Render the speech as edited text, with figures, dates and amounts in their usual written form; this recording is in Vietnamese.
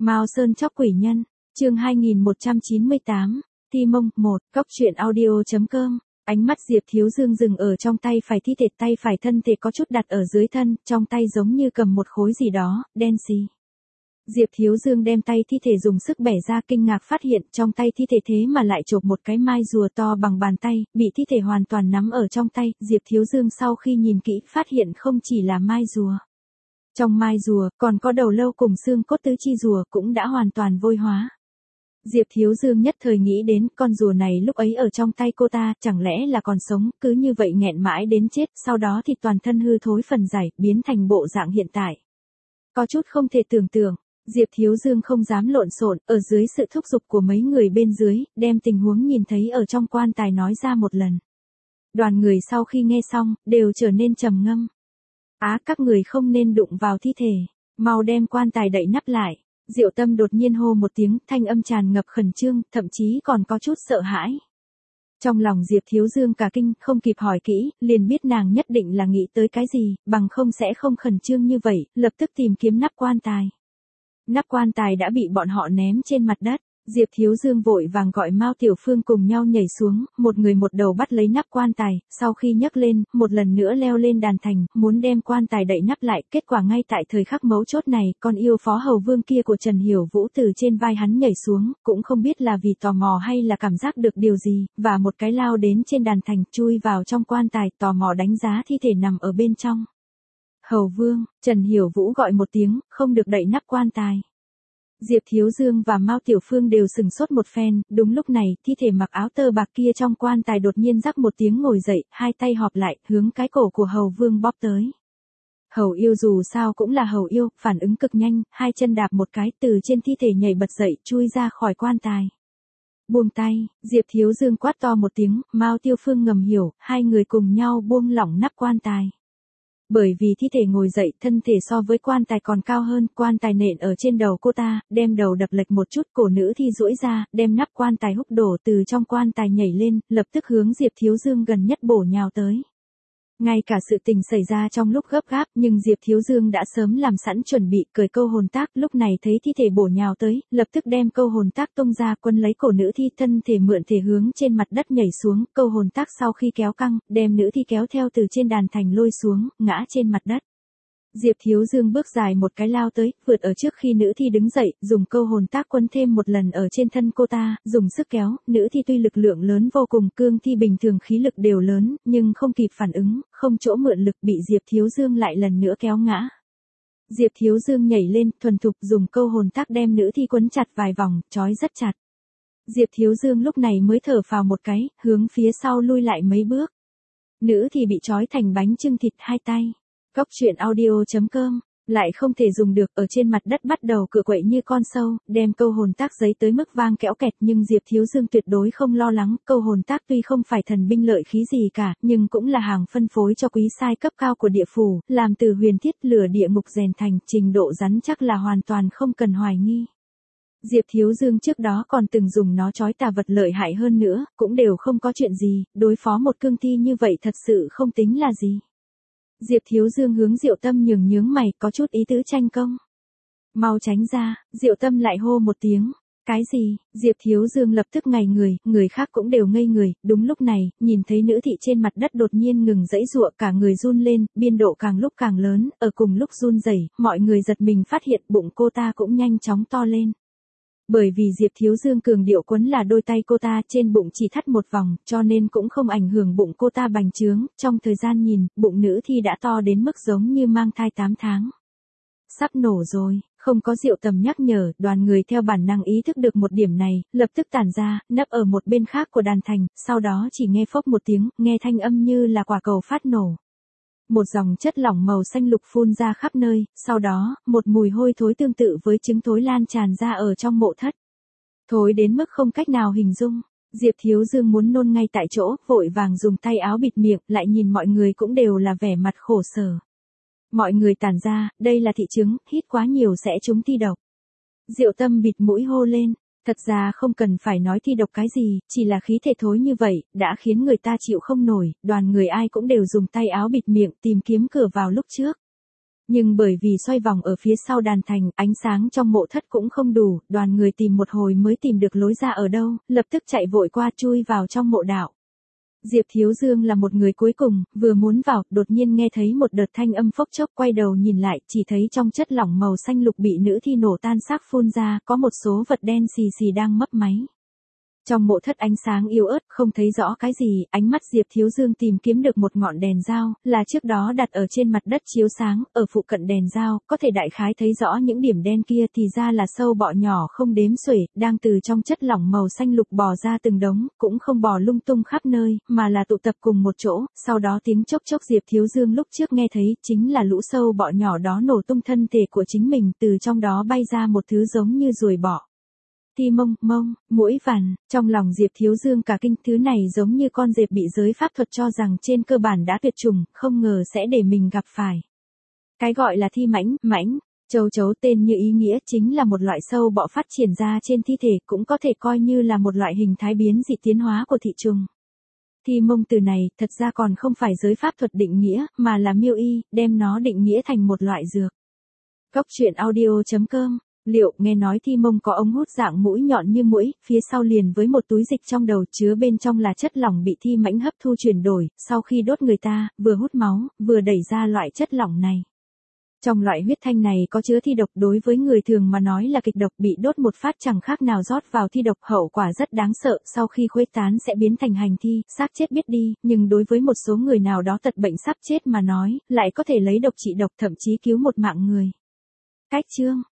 Mao Sơn chóc quỷ nhân, chương 2198, Ti Mông 1, Cóc truyện audio.com. Ánh mắt Diệp Thiếu Dương dừng ở trong tay phải thi thể, tay phải thân thể có chút đặt ở dưới thân, trong tay giống như cầm một khối gì đó, đen xì. Diệp Thiếu Dương đem tay thi thể dùng sức bẻ ra, kinh ngạc phát hiện trong tay thi thể thế mà lại chộp một cái mai rùa to bằng bàn tay, bị thi thể hoàn toàn nắm ở trong tay. Diệp Thiếu Dương sau khi nhìn kỹ phát hiện không chỉ là mai rùa. Trong mai rùa còn có đầu lâu cùng xương cốt tứ chi rùa cũng đã hoàn toàn vôi hóa. Diệp Thiếu Dương nhất thời nghĩ đến con rùa này lúc ấy ở trong tay cô ta, chẳng lẽ là còn sống, cứ như vậy nghẹn mãi đến chết, sau đó thì toàn thân hư thối phần giải, biến thành bộ dạng hiện tại. Có chút không thể tưởng tượng, Diệp Thiếu Dương không dám lộn xộn, ở dưới sự thúc giục của mấy người bên dưới, đem tình huống nhìn thấy ở trong quan tài nói ra một lần. Đoàn người sau khi nghe xong, đều trở nên trầm ngâm. Các người không nên đụng vào thi thể, mau đem quan tài đậy nắp lại. Diệu Tâm đột nhiên hô một tiếng, thanh âm tràn ngập khẩn trương, thậm chí còn có chút sợ hãi. Trong lòng Diệp Thiếu Dương cả kinh, không kịp hỏi kỹ, liền biết nàng nhất định là nghĩ tới cái gì, bằng không sẽ không khẩn trương như vậy, lập tức tìm kiếm nắp quan tài. Nắp quan tài đã bị bọn họ ném trên mặt đất. Diệp Thiếu Dương vội vàng gọi Mao Tiểu Phương cùng nhau nhảy xuống, một người một đầu bắt lấy nắp quan tài, sau khi nhấc lên, một lần nữa leo lên đàn thành, muốn đem quan tài đậy nắp lại. Kết quả ngay tại thời khắc mấu chốt này, con yêu phó hầu vương kia của Trần Hiểu Vũ từ trên vai hắn nhảy xuống, cũng không biết là vì tò mò hay là cảm giác được điều gì, và một cái lao đến trên đàn thành, chui vào trong quan tài, tò mò đánh giá thi thể nằm ở bên trong. Hầu vương, Trần Hiểu Vũ gọi một tiếng, không được đậy nắp quan tài. Diệp Thiếu Dương và Mao Tiểu Phương đều sừng sốt một phen, đúng lúc này, thi thể mặc áo tơ bạc kia trong quan tài đột nhiên rắc một tiếng ngồi dậy, hai tay họp lại, hướng cái cổ của Hầu Vương bóp tới. Hầu yêu dù sao cũng là hầu yêu, phản ứng cực nhanh, hai chân đạp một cái, từ trên thi thể nhảy bật dậy, chui ra khỏi quan tài. Buông tay, Diệp Thiếu Dương quát to một tiếng, Mao Tiểu Phương ngầm hiểu, hai người cùng nhau buông lỏng nắp quan tài. Bởi vì thi thể ngồi dậy, thân thể so với quan tài còn cao hơn, quan tài nện ở trên đầu cô ta, đem đầu đập lệch một chút, cổ nữ thi duỗi ra, đem nắp quan tài húc đổ từ trong quan tài nhảy lên, lập tức hướng Diệp Thiếu Dương gần nhất bổ nhào tới. Ngay cả sự tình xảy ra trong lúc gấp gáp, nhưng Diệp Thiếu Dương đã sớm làm sẵn chuẩn bị, cởi câu hồn tác, lúc này thấy thi thể bổ nhào tới, lập tức đem câu hồn tác tung ra, quân lấy cổ nữ thi, thân thể mượn thể hướng trên mặt đất nhảy xuống, câu hồn tác sau khi kéo căng, đem nữ thi kéo theo từ trên đàn thành lôi xuống, ngã trên mặt đất. Diệp Thiếu Dương bước dài một cái lao tới, vượt ở trước khi nữ thi đứng dậy, dùng câu hồn tác quấn thêm một lần ở trên thân cô ta, dùng sức kéo, nữ thi tuy lực lượng lớn vô cùng, cương thi bình thường khí lực đều lớn, nhưng không kịp phản ứng, không chỗ mượn lực, bị Diệp Thiếu Dương lại lần nữa kéo ngã. Diệp Thiếu Dương nhảy lên, thuần thục dùng câu hồn tác đem nữ thi quấn chặt vài vòng, trói rất chặt. Diệp Thiếu Dương lúc này mới thở phào một cái, hướng phía sau lui lại mấy bước. Nữ thi bị trói thành bánh chưng thịt hai tay. Cóc truyện audio.com, lại không thể dùng được, ở trên mặt đất bắt đầu cựa quậy như con sâu, đem câu hồn tác giấy tới mức vang kẽo kẹt, nhưng Diệp Thiếu Dương tuyệt đối không lo lắng, câu hồn tác tuy không phải thần binh lợi khí gì cả, nhưng cũng là hàng phân phối cho quý sai cấp cao của địa phủ, làm từ huyền thiết lửa địa ngục rèn thành, trình độ rắn chắc là hoàn toàn không cần hoài nghi. Diệp Thiếu Dương trước đó còn từng dùng nó trói tà vật lợi hại hơn nữa, cũng đều không có chuyện gì, đối phó một cương thi như vậy thật sự không tính là gì. Diệp Thiếu Dương hướng Diệu Tâm nhướng mày, có chút ý tứ tranh công. Mau tránh ra, Diệu Tâm lại hô một tiếng. Cái gì? Diệp Thiếu Dương lập tức ngây người, người khác cũng đều ngây người, đúng lúc này, nhìn thấy nữ thị trên mặt đất đột nhiên ngừng giãy giụa, cả người run lên, biên độ càng lúc càng lớn, ở cùng lúc run rẩy, mọi người giật mình phát hiện bụng cô ta cũng nhanh chóng to lên. Bởi vì Diệp Thiếu Dương cường điệu quấn là đôi tay cô ta trên bụng chỉ thắt một vòng, cho nên cũng không ảnh hưởng bụng cô ta bành trướng, trong thời gian nhìn, bụng nữ thi đã to đến mức giống như mang thai 8 tháng. Sắp nổ rồi, không có Diệu Tầm nhắc nhở, đoàn người theo bản năng ý thức được một điểm này, lập tức tản ra, nấp ở một bên khác của đàn thành, sau đó chỉ nghe phốc một tiếng, nghe thanh âm như là quả cầu phát nổ. Một dòng chất lỏng màu xanh lục phun ra khắp nơi, sau đó, một mùi hôi thối tương tự với trứng thối lan tràn ra ở trong mộ thất. Thối đến mức không cách nào hình dung, Diệp Thiếu Dương muốn nôn ngay tại chỗ, vội vàng dùng tay áo bịt miệng, lại nhìn mọi người cũng đều là vẻ mặt khổ sở. Mọi người tản ra, đây là thị trứng, hít quá nhiều sẽ trúng thi độc. Diệu Tâm bịt mũi hô lên. Thật ra không cần phải nói thi độc cái gì, chỉ là khí thể thối như vậy, đã khiến người ta chịu không nổi, đoàn người ai cũng đều dùng tay áo bịt miệng tìm kiếm cửa vào lúc trước. Nhưng bởi vì xoay vòng ở phía sau đàn thành, ánh sáng trong mộ thất cũng không đủ, đoàn người tìm một hồi mới tìm được lối ra ở đâu, lập tức chạy vội qua chui vào trong mộ đạo. Diệp Thiếu Dương là một người cuối cùng, vừa muốn vào, đột nhiên nghe thấy một đợt thanh âm phốc chốc, quay đầu nhìn lại, chỉ thấy trong chất lỏng màu xanh lục bị nữ thi nổ tan xác phun ra, có một số vật đen xì xì đang mấp máy. Trong mộ thất ánh sáng yếu ớt, không thấy rõ cái gì, ánh mắt Diệp Thiếu Dương tìm kiếm được một ngọn đèn dao, là trước đó đặt ở trên mặt đất chiếu sáng, ở phụ cận đèn dao, có thể đại khái thấy rõ những điểm đen kia thì ra là sâu bọ nhỏ không đếm xuể, đang từ trong chất lỏng màu xanh lục bò ra từng đống, cũng không bò lung tung khắp nơi, mà là tụ tập cùng một chỗ, sau đó tiếng chốc chốc Diệp Thiếu Dương lúc trước nghe thấy, chính là lũ sâu bọ nhỏ đó nổ tung thân thể của chính mình, từ trong đó bay ra một thứ giống như ruồi bọ. Thi mông, muỗi vằn, trong lòng Diệp Thiếu Dương cả kinh, thứ này giống như con dẹp bị giới pháp thuật cho rằng trên cơ bản đã tuyệt chủng, không ngờ sẽ để mình gặp phải. Cái gọi là thi mãnh, châu chấu tên như ý nghĩa chính là một loại sâu bọ phát triển ra trên thi thể, cũng có thể coi như là một loại hình thái biến dị tiến hóa của thị trùng. Thi mông từ này, thật ra còn không phải giới pháp thuật định nghĩa, mà là miêu y, đem nó định nghĩa thành một loại dược. Cốc truyện audio.com. Liệu, nghe nói thi mông có ống hút dạng mũi nhọn như muỗi, phía sau liền với một túi dịch trong đầu, chứa bên trong là chất lỏng bị thi mãnh hấp thu chuyển đổi, sau khi đốt người ta, vừa hút máu, vừa đẩy ra loại chất lỏng này. Trong loại huyết thanh này có chứa thi độc, đối với người thường mà nói là kịch độc, bị đốt một phát chẳng khác nào rót vào thi độc, hậu quả rất đáng sợ, sau khi khuếch tán sẽ biến thành hành thi, xác chết biết đi, nhưng đối với một số người nào đó tật bệnh sắp chết mà nói, lại có thể lấy độc trị độc, thậm chí cứu một mạng người. Cách chương